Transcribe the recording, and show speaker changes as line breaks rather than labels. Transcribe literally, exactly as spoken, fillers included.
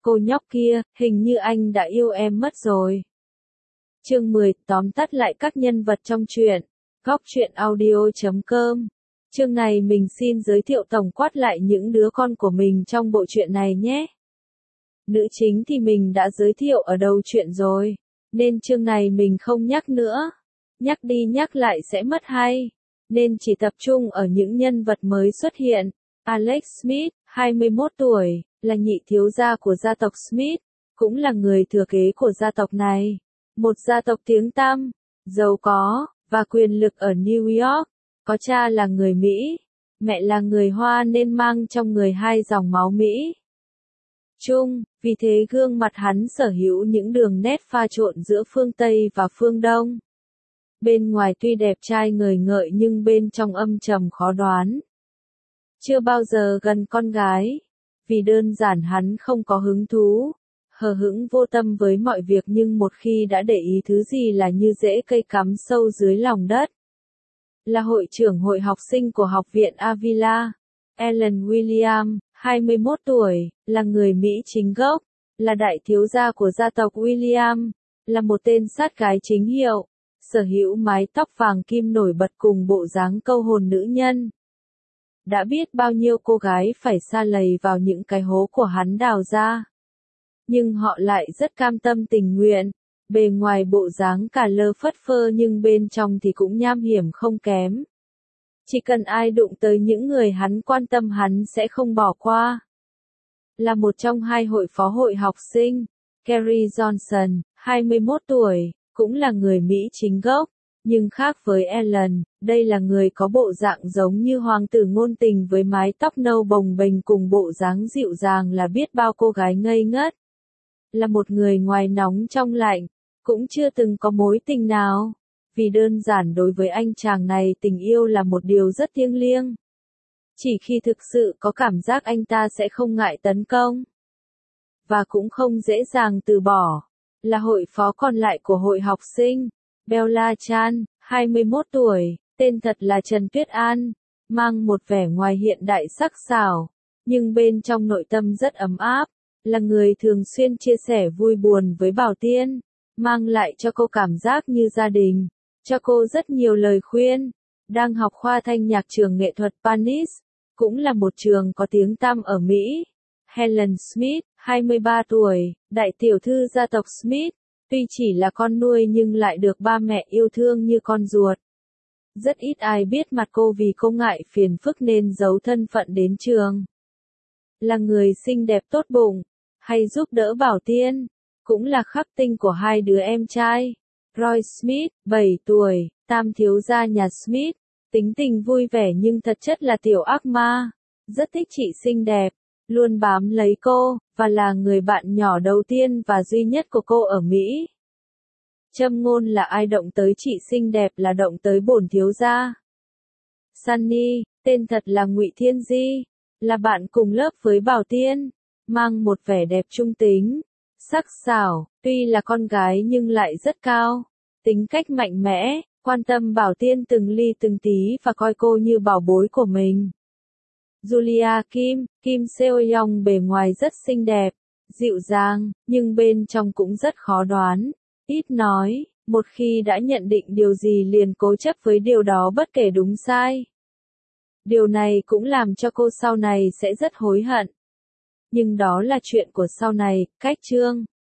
cô nhóc kia, hình như anh đã yêu em mất rồi. Chương mười, tóm tắt lại các nhân vật trong truyện. Góc truyện audio chấm com. Chương này mình xin giới thiệu tổng quát lại những đứa con của mình trong bộ truyện này nhé. Nữ chính thì mình đã giới thiệu ở đầu truyện rồi, nên chương này mình không nhắc nữa. Nhắc đi nhắc lại sẽ mất hay, nên chỉ tập trung ở những nhân vật mới xuất hiện. Alex Smith, hai mươi mốt tuổi, là nhị thiếu gia của gia tộc Smith, cũng là người thừa kế của gia tộc này. Một gia tộc tiếng tăm, giàu có, và quyền lực ở New York. Có cha là người Mỹ, mẹ là người Hoa nên mang trong người hai dòng máu Mỹ chung, vì thế gương mặt hắn sở hữu những đường nét pha trộn giữa phương Tây và phương Đông. Bên ngoài tuy đẹp trai ngời ngợi nhưng bên trong âm trầm khó đoán. Chưa bao giờ gần con gái, vì đơn giản hắn không có hứng thú, hờ hững vô tâm với mọi việc, nhưng một khi đã để ý thứ gì là như rễ cây cắm sâu dưới lòng đất. Là hội trưởng hội học sinh của học viện Avila, Ellen William, hai mươi mốt tuổi, là người Mỹ chính gốc, là đại thiếu gia của gia tộc William, là một tên sát gái chính hiệu, sở hữu mái tóc vàng kim nổi bật cùng bộ dáng câu hồn nữ nhân. Đã biết bao nhiêu cô gái phải sa lầy vào những cái hố của hắn đào ra. Nhưng họ lại rất cam tâm tình nguyện, bề ngoài bộ dáng cả lơ phất phơ nhưng bên trong thì cũng nham hiểm không kém. Chỉ cần ai đụng tới những người hắn quan tâm hắn sẽ không bỏ qua. Là một trong hai hội phó hội học sinh, Carrie Johnson, hai mươi mốt tuổi, cũng là người Mỹ chính gốc, nhưng khác với Ellen, đây là người có bộ dạng giống như hoàng tử ngôn tình với mái tóc nâu bồng bềnh cùng bộ dáng dịu dàng là biết bao cô gái ngây ngất. Là một người ngoài nóng trong lạnh, cũng chưa từng có mối tình nào, vì đơn giản đối với anh chàng này tình yêu là một điều rất thiêng liêng. Chỉ khi thực sự có cảm giác anh ta sẽ không ngại tấn công, và cũng không dễ dàng từ bỏ. Là hội phó còn lại của hội học sinh, Bella Chan, hai mươi mốt tuổi, tên thật là Trần Tuyết An, mang một vẻ ngoài hiện đại sắc sảo, nhưng bên trong nội tâm rất ấm áp, là người thường xuyên chia sẻ vui buồn với Bảo Tiên, mang lại cho cô cảm giác như gia đình, cho cô rất nhiều lời khuyên. Đang học khoa thanh nhạc trường nghệ thuật Panis, cũng là một trường có tiếng tăm ở Mỹ. Helen Smith, hai mươi ba tuổi, đại tiểu thư gia tộc Smith, tuy chỉ là con nuôi nhưng lại được ba mẹ yêu thương như con ruột. Rất ít ai biết mặt cô vì cô ngại phiền phức nên giấu thân phận đến trường. Là người xinh đẹp tốt bụng, hay giúp đỡ Bảo Tiên, cũng là khắc tinh của hai đứa em trai. Roy Smith, bảy tuổi, tam thiếu gia nhà Smith, tính tình vui vẻ nhưng thật chất là tiểu ác ma, rất thích chị xinh đẹp, luôn bám lấy cô, và là người bạn nhỏ đầu tiên và duy nhất của cô ở Mỹ. Châm ngôn là ai động tới chị xinh đẹp là động tới bổn thiếu gia. Sunny, tên thật là Ngụy Thiên Di, là bạn cùng lớp với Bảo Tiên, mang một vẻ đẹp trung tính, sắc sảo, tuy là con gái nhưng lại rất cao, tính cách mạnh mẽ, quan tâm Bảo Tiên từng ly từng tí và coi cô như bảo bối của mình. Julia Kim, Kim Seo-young bề ngoài rất xinh đẹp, dịu dàng, nhưng bên trong cũng rất khó đoán, ít nói, một khi đã nhận định điều gì liền cố chấp với điều đó bất kể đúng sai. Điều này cũng làm cho cô sau này sẽ rất hối hận. Nhưng đó là chuyện của sau này, cách chương.